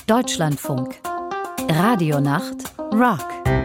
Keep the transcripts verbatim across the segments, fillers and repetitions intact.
Deutschlandfunk. Radionacht Rock.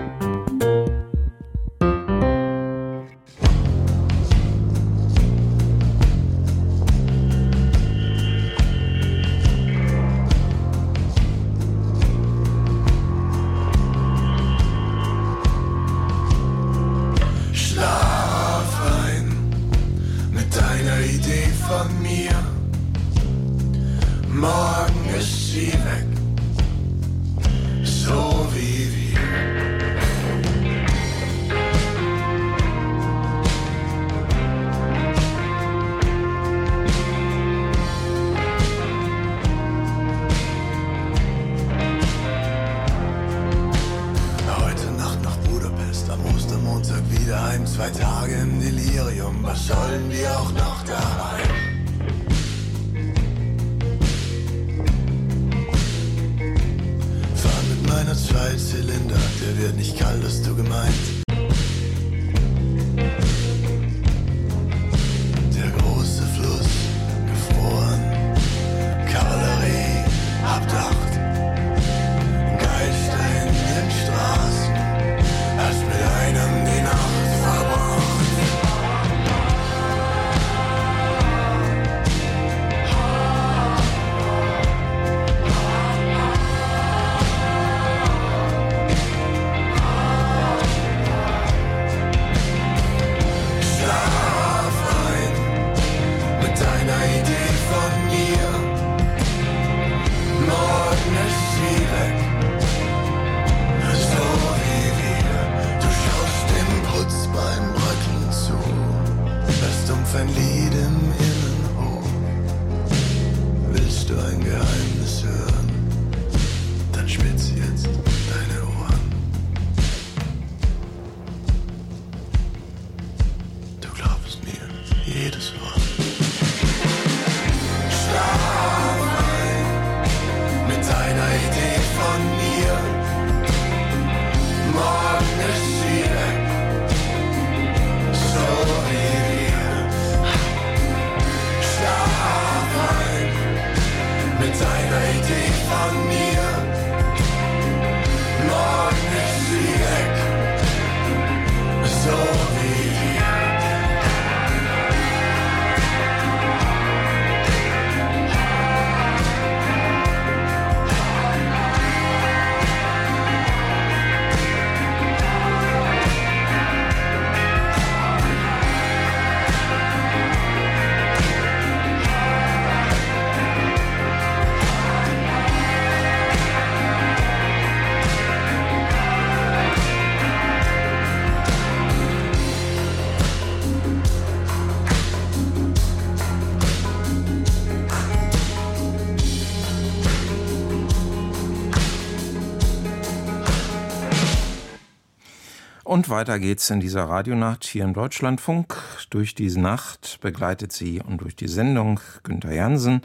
Und weiter geht's in dieser Radionacht hier im Deutschlandfunk. Durch diese Nacht begleitet sie und durch die Sendung Günther Jansen.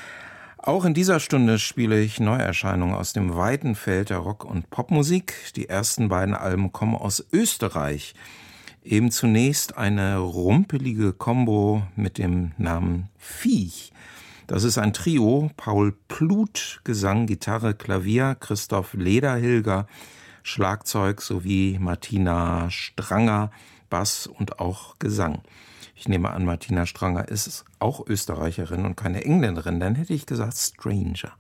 Auch in dieser Stunde spiele ich Neuerscheinungen aus dem weiten Feld der Rock- und Popmusik. Die ersten beiden Alben kommen aus Österreich. Eben zunächst eine rumpelige Kombo mit dem Namen Viech. Das ist ein Trio: Paul Pluth, Gesang, Gitarre, Klavier, Christoph Lederhilger, Schlagzeug sowie Martina Stranger, Bass und auch Gesang. Ich nehme an, Martina Stranger ist auch Österreicherin und keine Engländerin, dann hätte ich gesagt Stranger.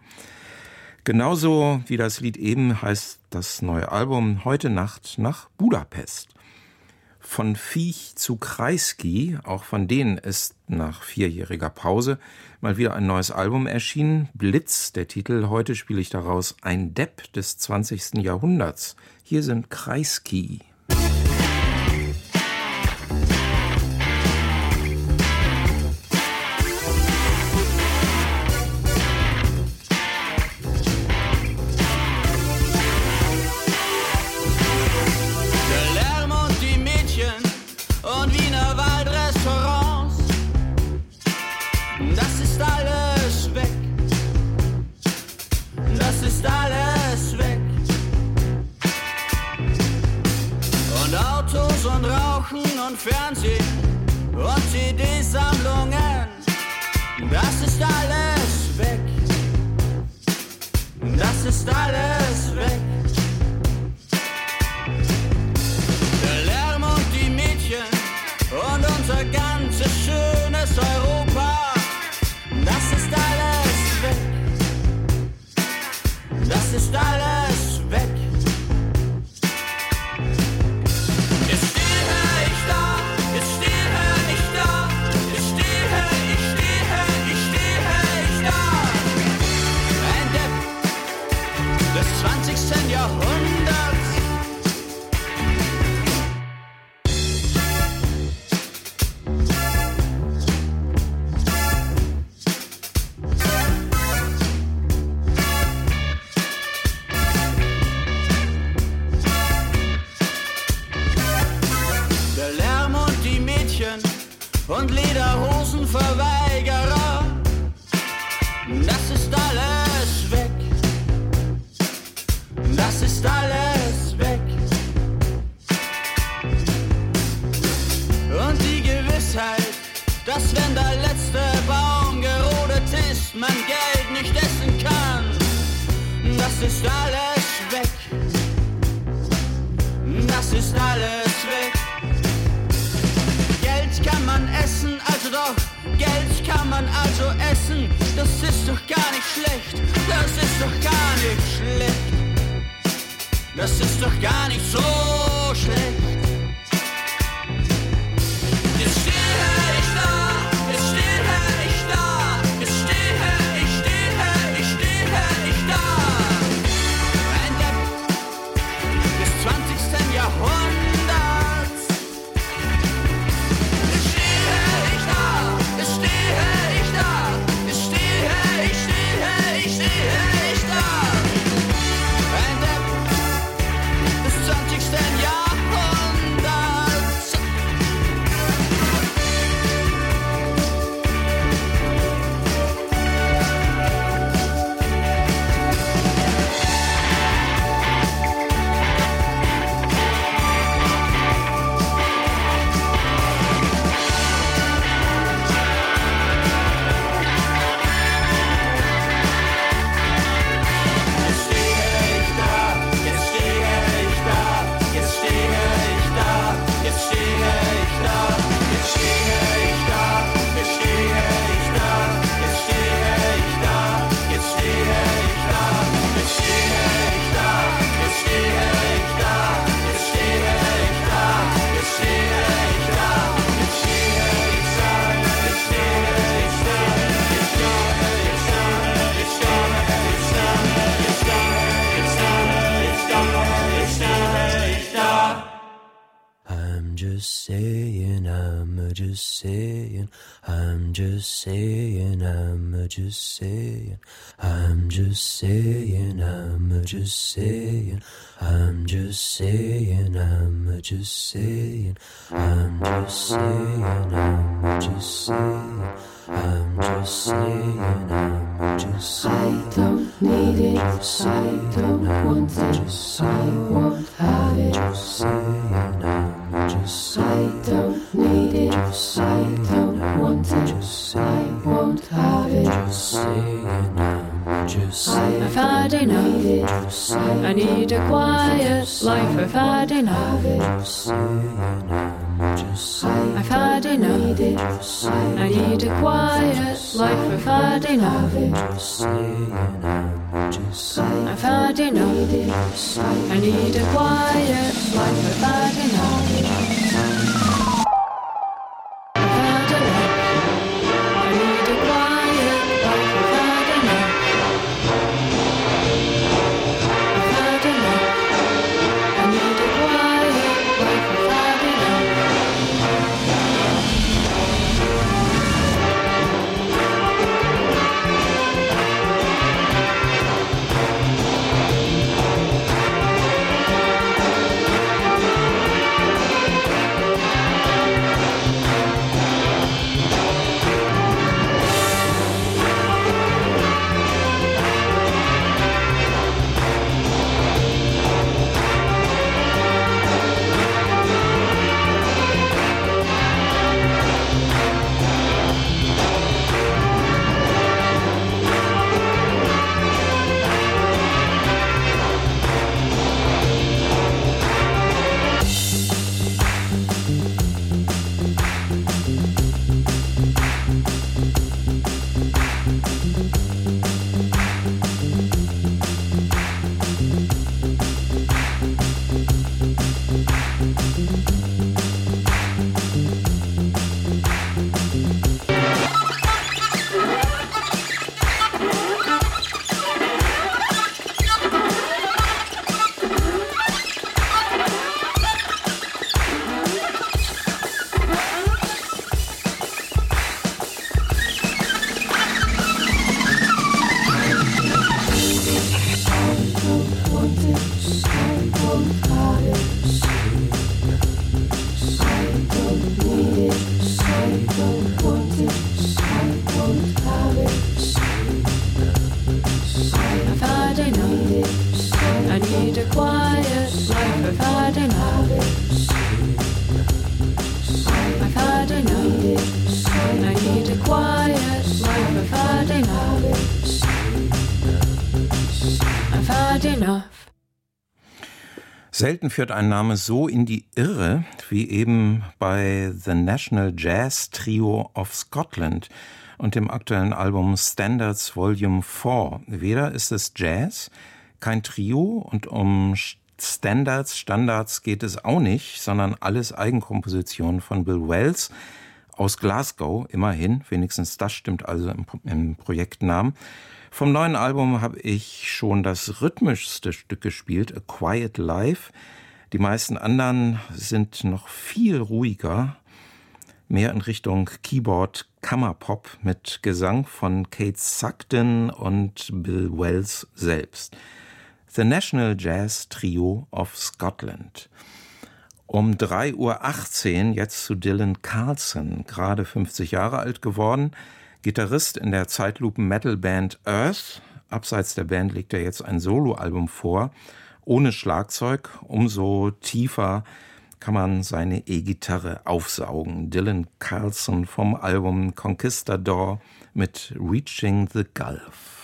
Genauso wie das Lied eben heißt das neue Album Heute Nacht nach Budapest. Von Viech zu Kreisky, auch von denen ist nach vierjähriger Pause mal wieder ein neues Album erschienen. Blitz, der Titel. Heute spiele ich daraus Ein Depp des zwanzigsten Jahrhunderts. Hier sind Kreisky. Alles weg. das ist alles weg. Der Lärm und die Mädchen und unser ganzes schönes Europa, das ist alles weg. Das ist alles weg. Jetzt stehe ich da, jetzt stehe ich da, jetzt stehe, ich stehe, ich stehe ich da. Ein Depp des zwanzigsten Jahrhunderts. Und Lederhosenverweigerer, das ist alles weg, das ist alles weg. Und die Gewissheit, dass wenn der letzte Baum gerodet ist, man Geld nicht essen kann, das ist alles weg, das ist alles weg. Geld kann man essen, also doch, Geld kann man also essen, das ist doch gar nicht schlecht, das ist doch gar nicht schlecht, das ist doch gar nicht so schlecht. Jetzt stehe ich da, jetzt stehe ich da, jetzt stehe ich, stehe ich, stehe ich da. Ein Depp des zwanzigsten Jahrhunderts. just saying, I'm just saying, I'm just saying, I'm just saying, I'm just saying, I'm just saying, I'm just saying, I'm just saying, I'm just saying, I'm just saying, I'm just saying, I don't need it, I don't want it, I won't have it, just saying, I'm just saying, I don't need it, I don't want it, I won't have it, just saying, I'm just saying, I've had enough, I need a quiet life, I've had enough, just saying, I'm just saying, I've had enough, I need a quiet life, I've had enough, just saying, I'm just saying, I've had enough, I need a quiet life, I've had enough. need a quiet life. I've had enough. I've had enough. I need a quiet life. I've had enough. I've had enough. Selten führt ein Name so in die Irre wie eben bei The National Jazz Trio of Scotland und dem aktuellen Album Standards Volume vier. Weder ist es Jazz, kein Trio und um Standards, Standards geht es auch nicht, sondern alles Eigenkompositionen von Bill Wells aus Glasgow, immerhin, wenigstens das stimmt also im, im Projektnamen. Vom neuen Album habe ich schon das rhythmischste Stück gespielt, A Quiet Life. Die meisten anderen sind noch viel ruhiger, mehr in Richtung Keyboard-Kammerpop mit Gesang von Kate Sugden und Bill Wells selbst. The National Jazz Trio of Scotland. Um drei Uhr achtzehn jetzt zu Dylan Carlson, gerade fünfzig Jahre alt geworden, Gitarrist in der Zeitlupen-Metal-Band Earth. Abseits der Band legt er jetzt ein Soloalbum vor, ohne Schlagzeug. Umso tiefer kann man seine E-Gitarre aufsaugen. Dylan Carlson vom Album Conquistador mit Reaching the Gulf.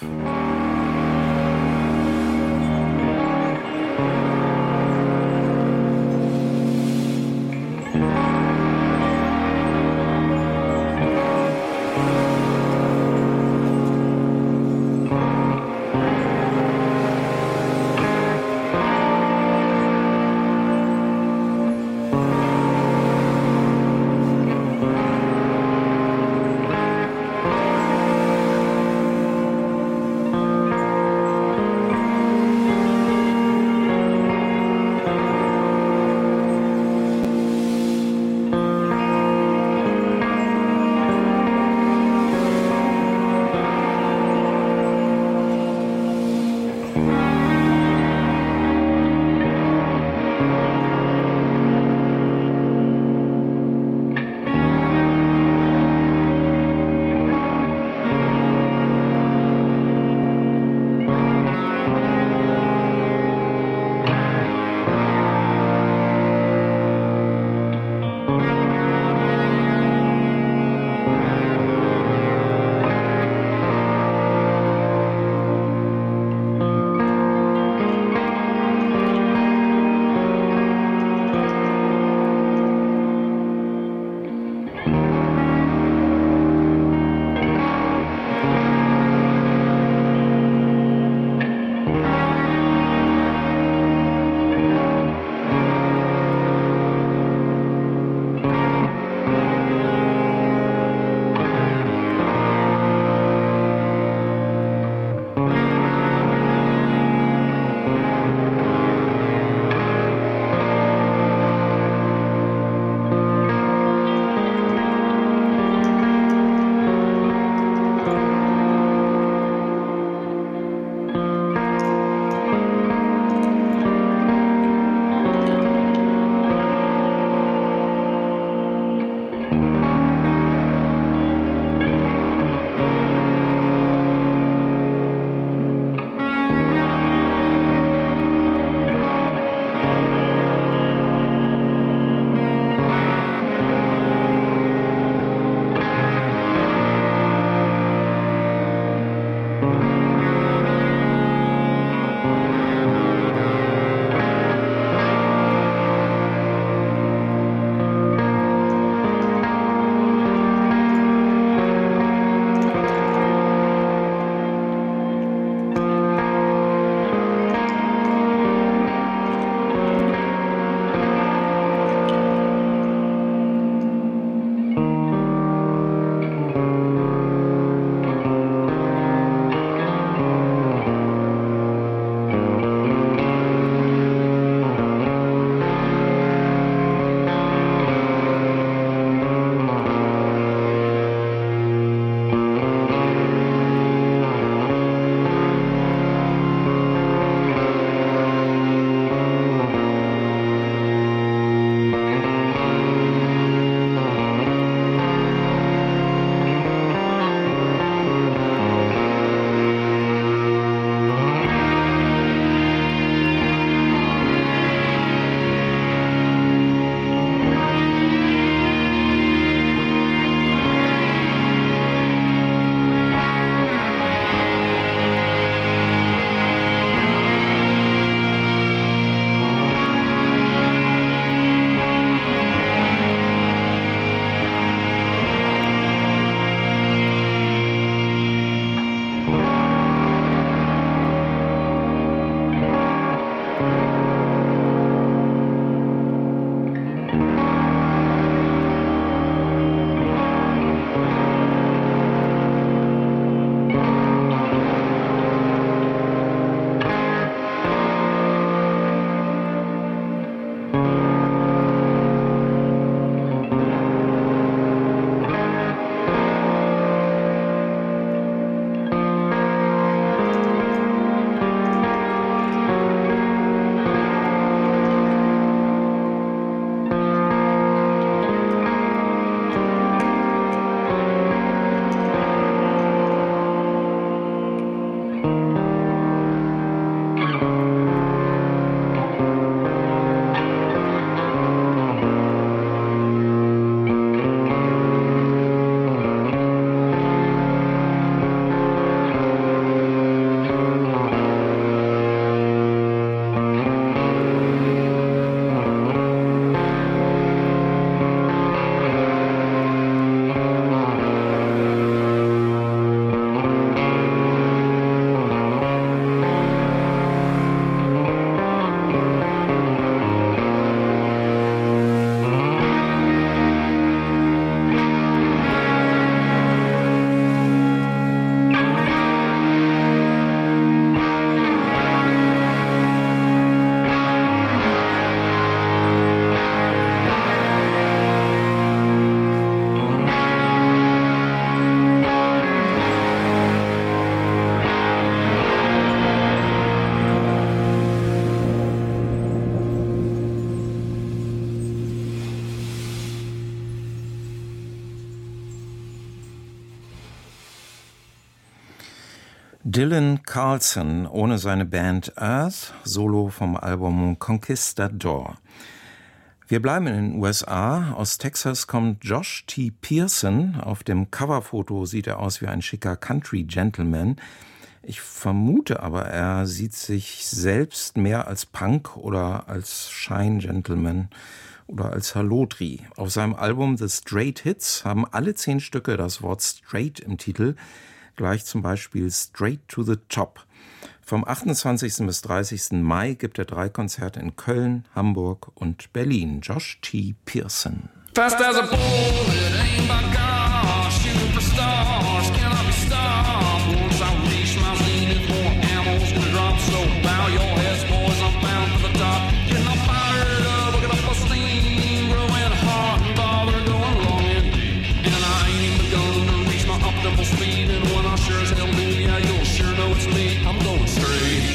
Dylan Carlson ohne seine Band Earth, Solo vom Album Conquistador. Wir bleiben in den U S A. Aus Texas kommt Josh T. Pearson. Auf dem Coverfoto sieht er aus wie ein schicker Country-Gentleman. Ich vermute aber, er sieht sich selbst mehr als Punk oder als Shine-Gentleman oder als Hallodri. Auf seinem Album The Straight Hits haben alle zehn Stücke das Wort Straight im Titel, gleich zum Beispiel Straight to the Top. Vom achtundzwanzigsten bis dreißigsten Mai gibt er drei Konzerte in Köln, Hamburg und Berlin. Josh T. Pearson. Fast as a bullet, aimed by God, shooting for stars, cannot be stopped. Once I reach my zenith, more ammo's gonna drop. So bow your heads, boys, I'm bound for the top. Getting all fired up, looking up a steam, growing hot and bothered, going long and deep. And I ain't even begun to reach my optimal speed. And when I sure as hell do, yeah, you'll sure know it's me. I'm going straight.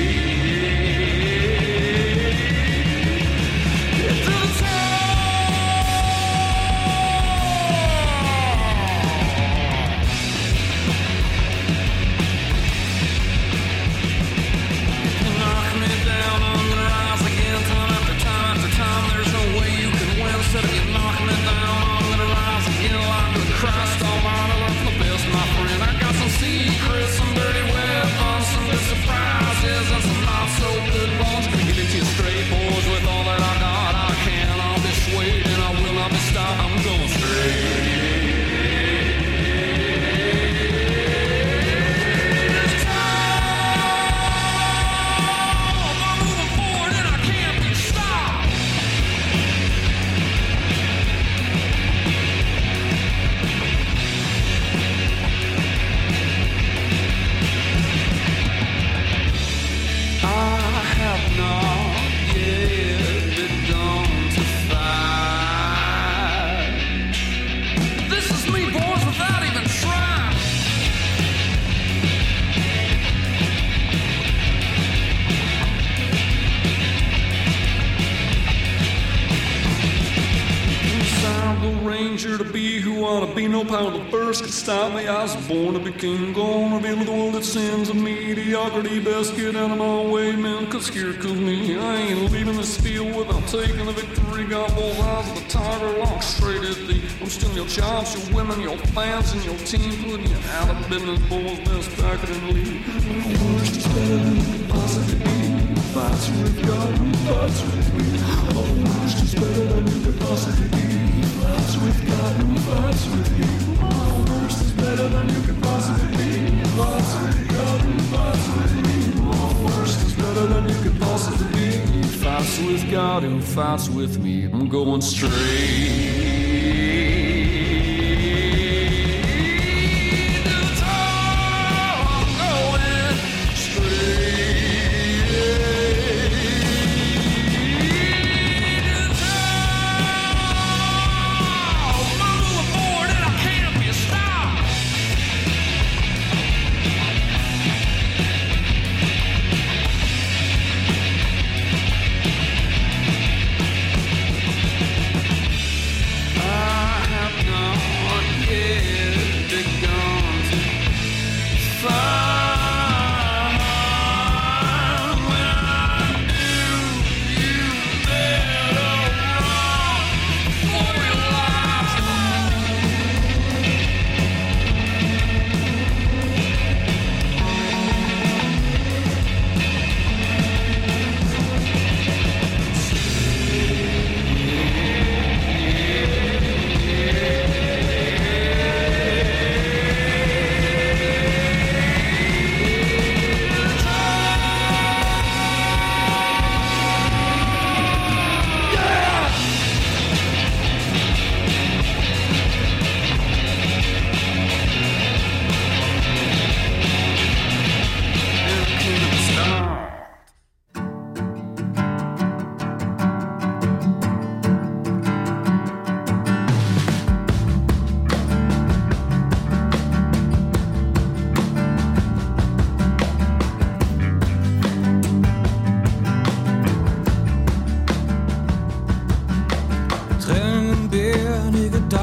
Stop me, I was born to be king, gonna reveal the world that sins of mediocrity. Best get out of my way, man, cause here comes me. I ain't leaving this field without taking the victory. Got both eyes of the tiger locked straight at thee. I'm stealing your jobs, your women, your fans, and your team. Putting you out of business, boys, best pack it and leave. My worst is better than you can possibly be. Fights with God, who fights with me. My worst is better than you can possibly be. Fights with God, who fights with me. Better than you could possibly be. Fights with God who fights with me. My worst is better than you could possibly be. Fights with God who fights with me. I'm going straight.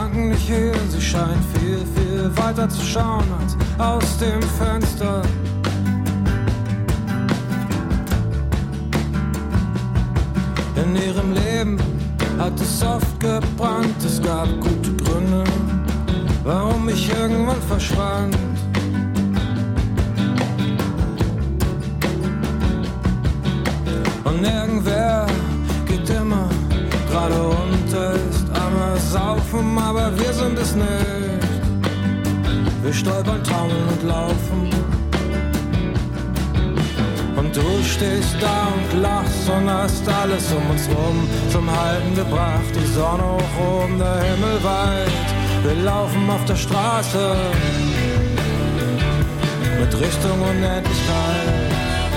scheint viel, viel weiter zu schauen als aus dem Fenster. In ihrem Leben hat es oft gebrannt, es gab gute Gründe, warum ich irgendwann verschwand. Und irgendwer geht immer gerade runter, ist am Saufen, aber wir sind es nicht. Wir stolpern, taumeln und laufen. Und du stehst da und lachst und hast alles um uns rum zum Halten gebracht. Die Sonne hoch oben, der Himmel weit. Wir laufen auf der Straße mit Richtung Unendlichkeit.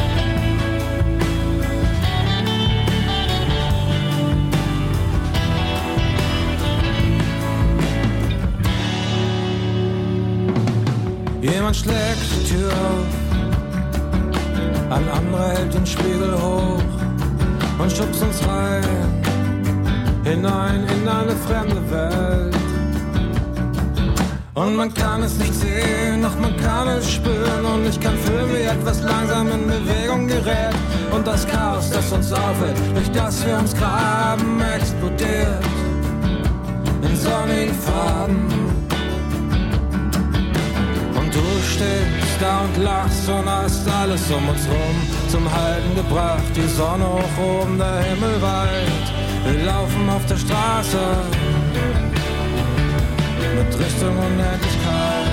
Jemand schlägt die Tür auf, ein anderer hält den Spiegel hoch und schubst uns rein, hinein in eine fremde Welt. Und man kann es nicht sehen, doch man kann es spüren. Und ich kann fühlen, wie etwas langsam in Bewegung gerät. Und das Chaos, das uns aufhält, durch das wir uns graben, explodiert in sonnigen Farben. Und du stehst da und lachst und hast alles um uns rum zum Halten gebracht. Die Sonne hoch oben, der Himmel weit. Wir laufen auf der Straße mit Richtung Unendlichkeit.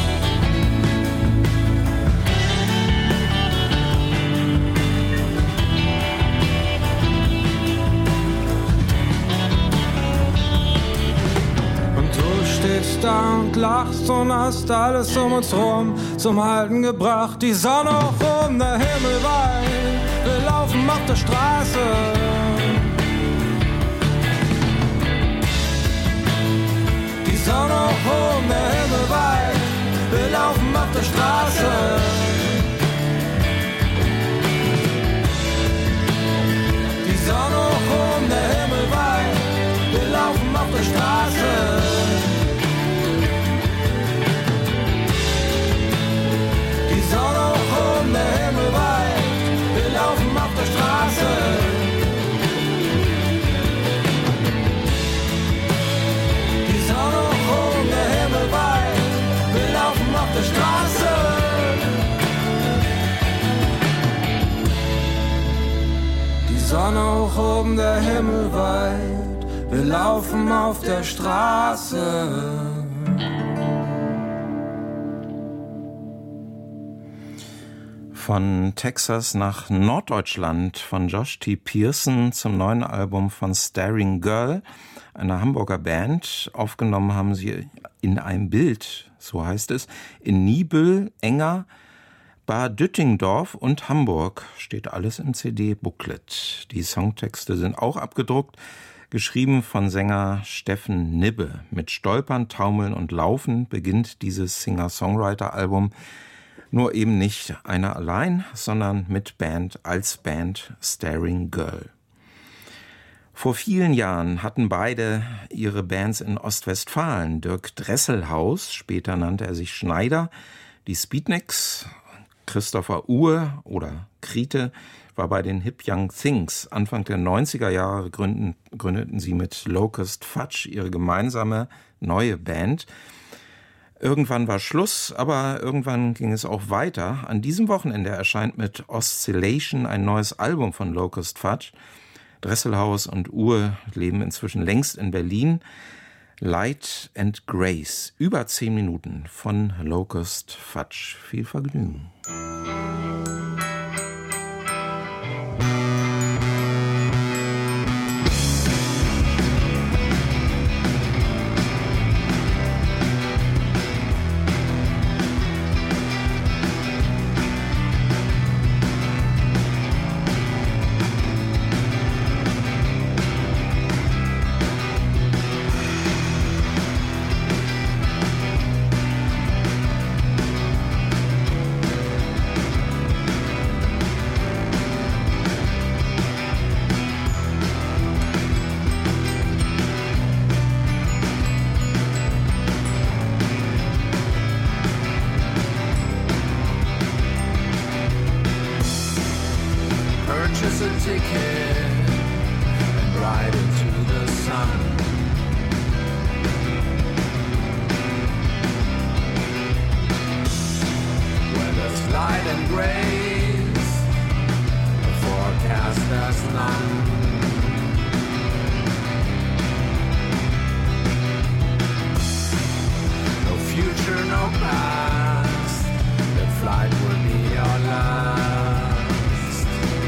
Und du stehst da und lachst und hast alles um uns rum zum Halten gebracht. Die Sonne hoch oben, der Himmel weit. Wir laufen auf der Straße. Die Sonne hoch oben, der Himmel weit. Wir laufen auf der Straße. Die Sonne hoch oben, der Himmel weit. Wir laufen auf der Straße. Die Sonne hoch oben, der Himmel weit. Wir laufen auf der Straße. Die Sonne hoch oben, der Himmel weit. Wir laufen auf der Straße. Die Sonne hoch oben, der Himmel weit. Wir laufen auf der Straße. Von Texas nach Norddeutschland von Josh T. Pearson zum neuen Album von Staring Girl, einer Hamburger Band. Aufgenommen haben sie in einem Bild, so heißt es, in Niebüll, Enger, Bad Düttingdorf und Hamburg. Steht alles im C D-Booklet. Die Songtexte sind auch abgedruckt, geschrieben von Sänger Steffen Nibbe. Mit Stolpern, Taumeln und Laufen beginnt dieses Singer-Songwriter-Album. Nur eben nicht einer allein, sondern mit Band als Band Staring Girl. Vor vielen Jahren hatten beide ihre Bands in Ostwestfalen. Dirk Dresselhaus, später nannte er sich Schneider, die Speedniks, Christopher Uhr oder Krite war bei den Hip Young Things. Anfang der neunziger Jahre gründen, gründeten sie mit Locust Fudge ihre gemeinsame neue Band. Irgendwann war Schluss, aber irgendwann ging es auch weiter. An diesem Wochenende erscheint mit Oscillation ein neues Album von Locust Fudge. Dresselhaus und Uhr leben inzwischen längst in Berlin. Light and Grace, über zehn Minuten von Locust Fudge. Viel Vergnügen. Purchase a ticket right into the sun. Where there's light and grace, the forecast there's none. No future, no past, the flight will be our last.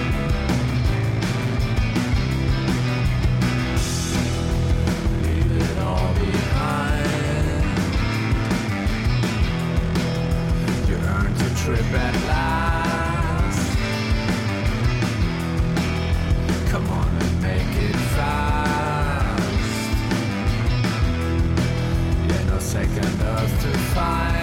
Leave it all behind. You earned your trip at last. Come on and make it fast. Yeah, no second earth to find.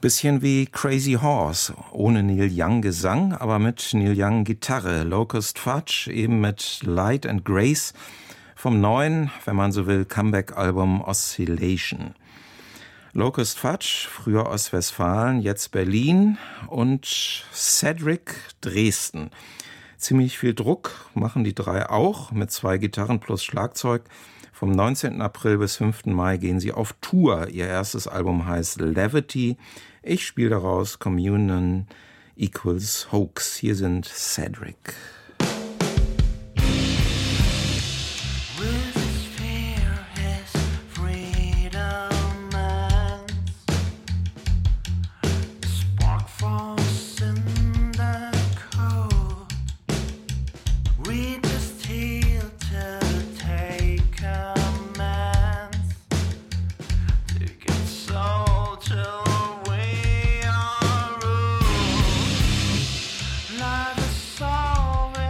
Bisschen wie Crazy Horse, ohne Neil Young Gesang, aber mit Neil Young Gitarre. Locust Fudge eben mit Light and Grace vom neuen, wenn man so will, Comeback-Album Oscillation. Locust Fudge, früher Ostwestfalen, jetzt Berlin und Cedric Dresden. Ziemlich viel Druck machen die drei auch, mit zwei Gitarren plus Schlagzeug. Vom neunzehnten April bis fünften Mai gehen sie auf Tour. Ihr erstes Album heißt Levity. Ich spiele daraus Communion equals Hoax. Hier sind Cedric. Life is solving.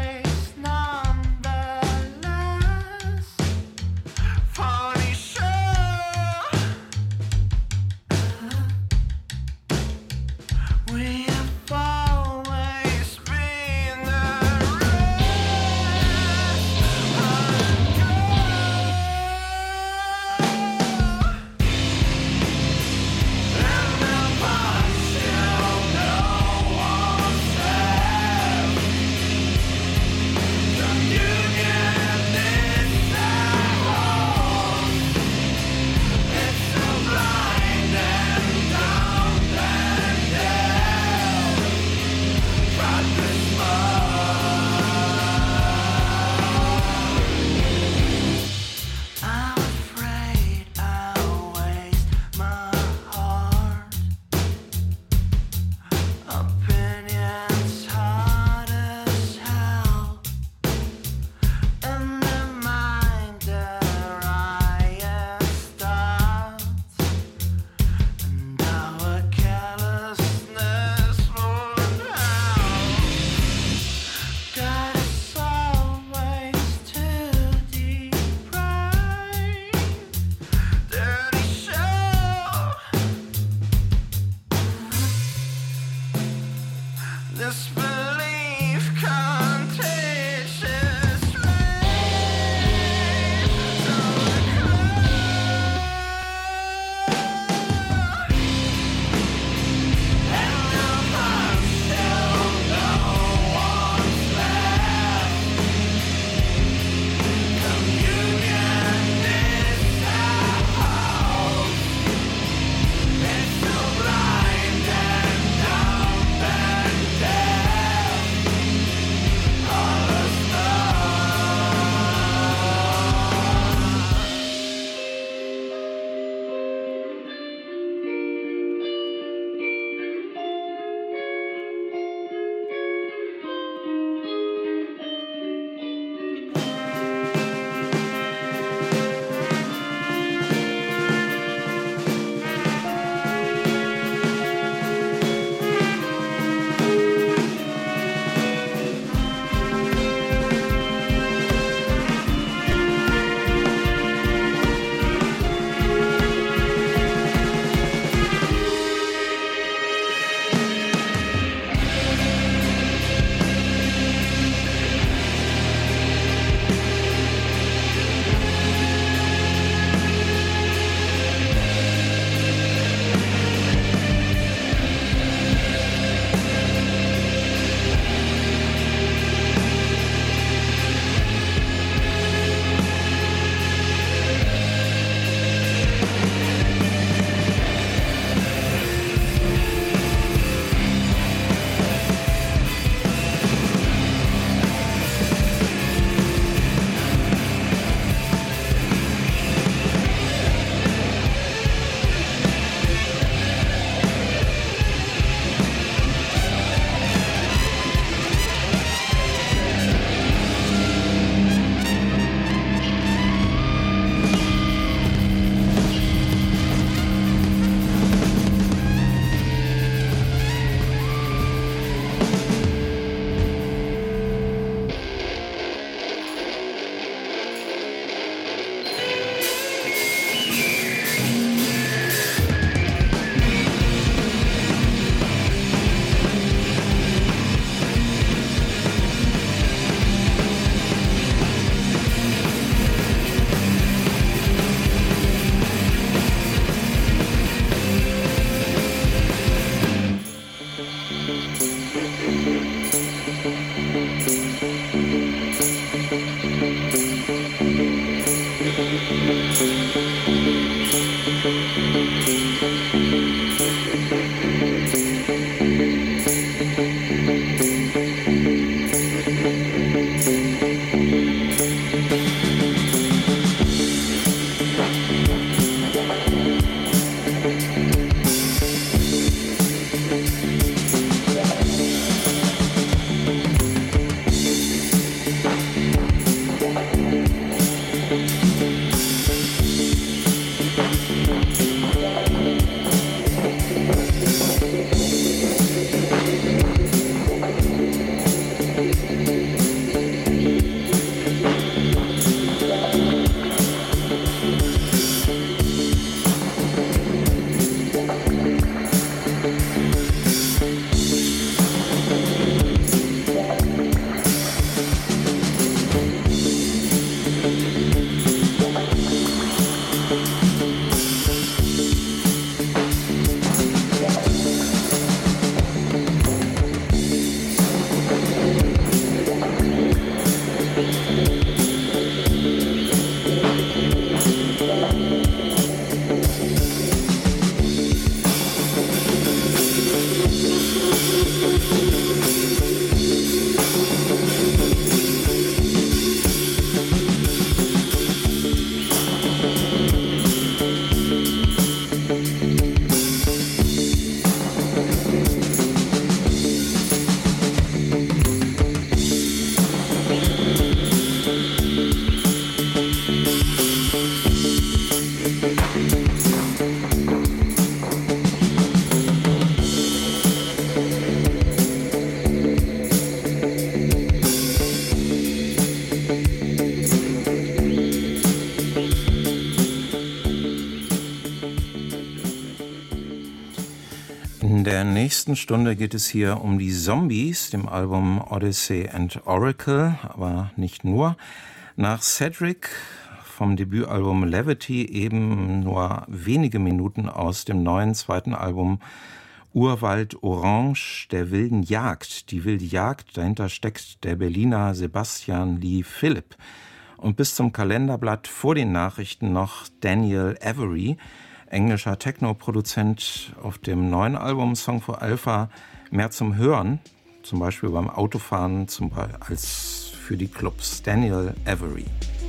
der nächsten Stunde geht es hier um die Zombies, dem Album Odyssey and Oracle, aber nicht nur. Nach Cedric vom Debütalbum Levity eben nur wenige Minuten aus dem neuen zweiten Album Urwald Orange, der wilden Jagd. Die wilde Jagd, dahinter steckt der Berliner Sebastian Lee Philipp. Und bis zum Kalenderblatt vor den Nachrichten noch Daniel Avery, englischer Techno-Produzent, auf dem neuen Album Song for Alpha mehr zum Hören, zum Beispiel beim Autofahren zum Beispiel, als für die Clubs. Daniel Avery.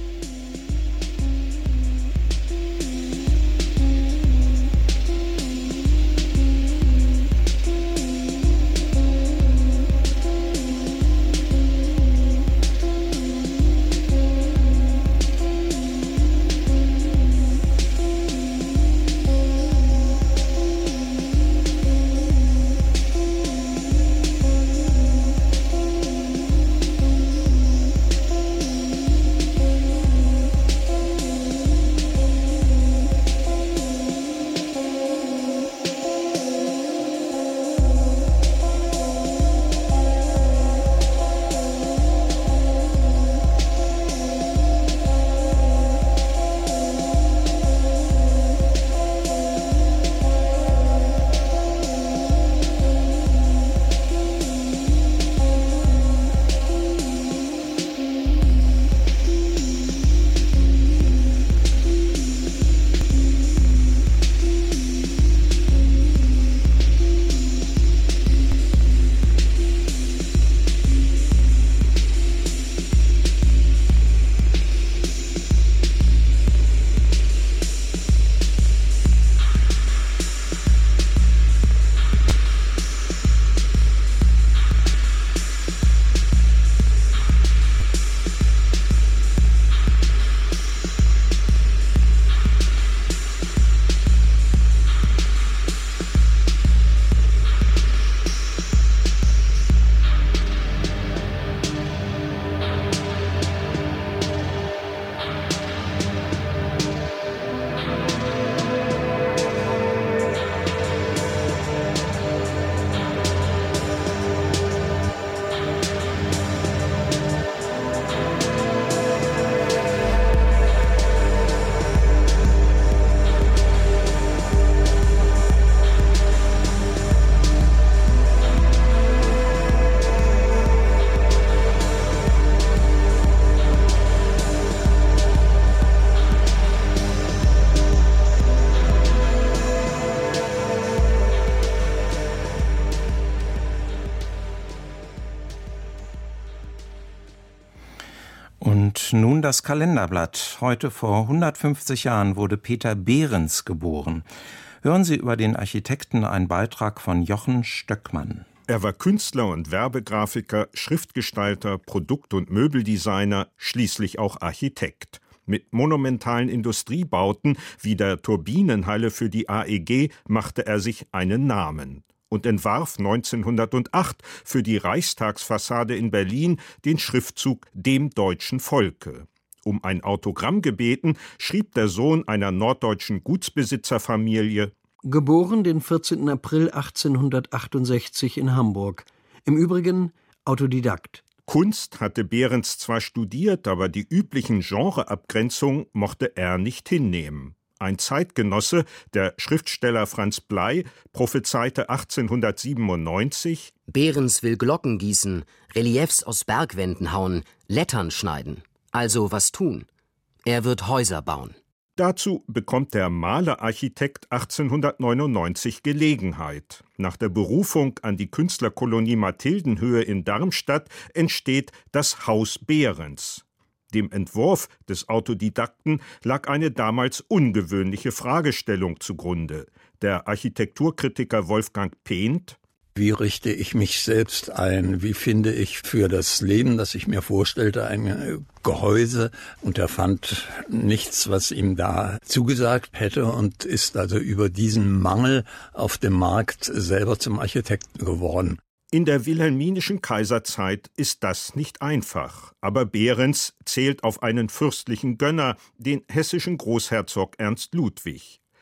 Und nun das Kalenderblatt. Heute vor hundertfünfzig Jahren wurde Peter Behrens geboren. Hören Sie über den Architekten einen Beitrag von Jochen Stöckmann. Er war Künstler und Werbegrafiker, Schriftgestalter, Produkt- und Möbeldesigner, schließlich auch Architekt. Mit monumentalen Industriebauten wie der Turbinenhalle für die A E G machte er sich einen Namen und entwarf neunzehnhundertacht für die Reichstagsfassade in Berlin den Schriftzug »Dem deutschen Volke«. Um ein Autogramm gebeten, schrieb der Sohn einer norddeutschen Gutsbesitzerfamilie: Geboren den vierzehnten April achtzehnhundertachtundsechzig in Hamburg. Im Übrigen Autodidakt. Kunst hatte Behrens zwar studiert, aber die üblichen Genreabgrenzungen mochte er nicht hinnehmen. Ein Zeitgenosse, der Schriftsteller Franz Blei, prophezeite achtzehnhundertsiebenundneunzig: Behrens will Glocken gießen, Reliefs aus Bergwänden hauen, Lettern schneiden. Also was tun? Er wird Häuser bauen. Dazu bekommt der Malerarchitekt achtzehnhundertneunundneunzig Gelegenheit. Nach der Berufung an die Künstlerkolonie Mathildenhöhe in Darmstadt entsteht das Haus Behrens. Dem Entwurf des Autodidakten lag eine damals ungewöhnliche Fragestellung zugrunde. Der Architekturkritiker Wolfgang Pehnt: Wie richte ich mich selbst ein? Wie finde ich für das Leben, das ich mir vorstellte, ein Gehäuse? Und er fand nichts, was ihm da zugesagt hätte und ist also über diesen Mangel auf dem Markt selber zum Architekten geworden. In der wilhelminischen Kaiserzeit ist das nicht einfach. Aber Behrens zählt auf einen fürstlichen Gönner, den hessischen Großherzog Ernst Ludwig.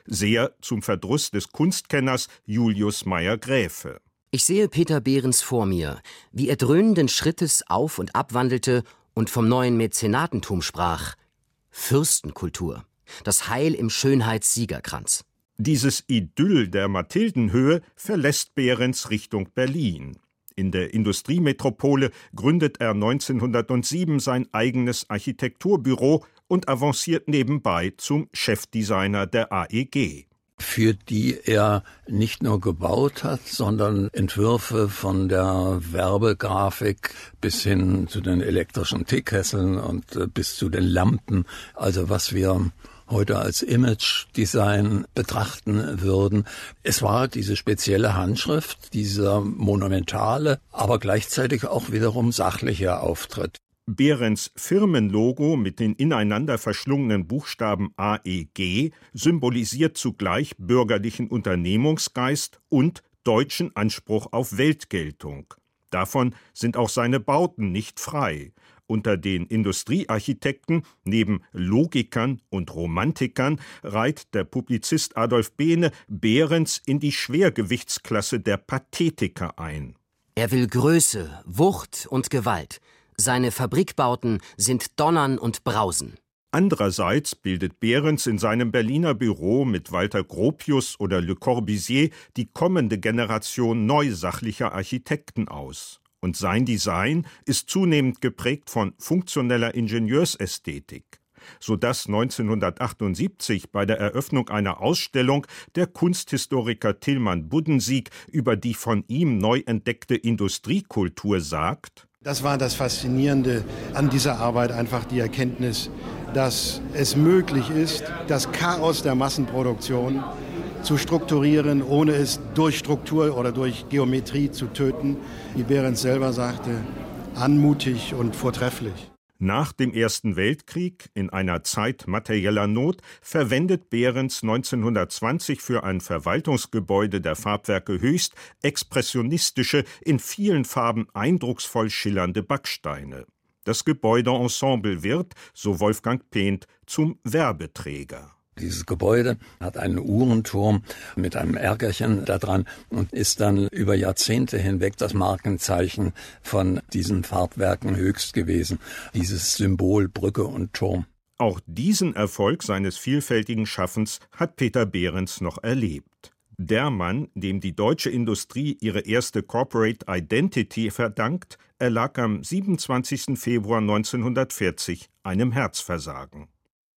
sehr zum Verdruss des Kunstkenners Julius Meyer-Graefe. Ich sehe Peter Behrens vor mir, wie er dröhnenden Schrittes auf- und abwandelte und vom neuen Mäzenatentum sprach. Fürstenkultur, das Heil im Schönheitssiegerkranz. Dieses Idyll der Mathildenhöhe verlässt Behrens Richtung Berlin. In der Industriemetropole gründet er neunzehnhundertsieben sein eigenes Architekturbüro und avanciert nebenbei zum Chefdesigner der A E G. Für die er nicht nur gebaut hat, sondern Entwürfe von der Werbegrafik bis hin zu den elektrischen Teekesseln und äh, bis zu den Lampen. Also was wir heute als Image-Design betrachten würden. Es war diese spezielle Handschrift, dieser monumentale, aber gleichzeitig auch wiederum sachliche Auftritt. Behrens Firmenlogo mit den ineinander verschlungenen Buchstaben A E G symbolisiert zugleich bürgerlichen Unternehmungsgeist und deutschen Anspruch auf Weltgeltung. Davon sind auch seine Bauten nicht frei. Unter den Industriearchitekten, neben Logikern und Romantikern, reiht der Publizist Adolf Behne Behrens in die Schwergewichtsklasse der Pathetiker ein. Er will Größe, Wucht und Gewalt. Seine Fabrikbauten sind Donnern und Brausen. Andererseits bildet Behrens in seinem Berliner Büro mit Walter Gropius oder Le Corbusier die kommende Generation neusachlicher Architekten aus. Und sein Design ist zunehmend geprägt von funktioneller Ingenieursästhetik, sodass neunzehnhundertachtundsiebzig bei der Eröffnung einer Ausstellung der Kunsthistoriker Tilman Buddensiek über die von ihm neu entdeckte Industriekultur sagt: Das war das Faszinierende an dieser Arbeit, einfach die Erkenntnis, dass es möglich ist, das Chaos der Massenproduktion zu strukturieren, ohne es durch Struktur oder durch Geometrie zu töten, wie Behrens selber sagte, anmutig und vortrefflich. Nach dem Ersten Weltkrieg, in einer Zeit materieller Not, verwendet Behrens neunzehnhundertzwanzig für ein Verwaltungsgebäude der Farbwerke Höchst expressionistische, in vielen Farben eindrucksvoll schillernde Backsteine. Das Gebäudeensemble wird, so Wolfgang Pehnt, zum Werbeträger. Dieses Gebäude hat einen Uhrenturm mit einem Erkerchen da dran und ist dann über Jahrzehnte hinweg das Markenzeichen von diesen Farbwerken Höchst gewesen. Dieses Symbol Brücke und Turm. Auch diesen Erfolg seines vielfältigen Schaffens hat Peter Behrens noch erlebt. Der Mann, dem die deutsche Industrie ihre erste Corporate Identity verdankt, erlag am siebenundzwanzigsten Februar neunzehnhundertvierzig einem Herzversagen.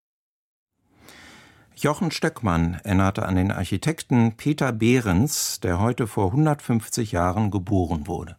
Jochen Stöckmann erinnerte an den Architekten Peter Behrens, der heute vor hundertfünfzig Jahren geboren wurde.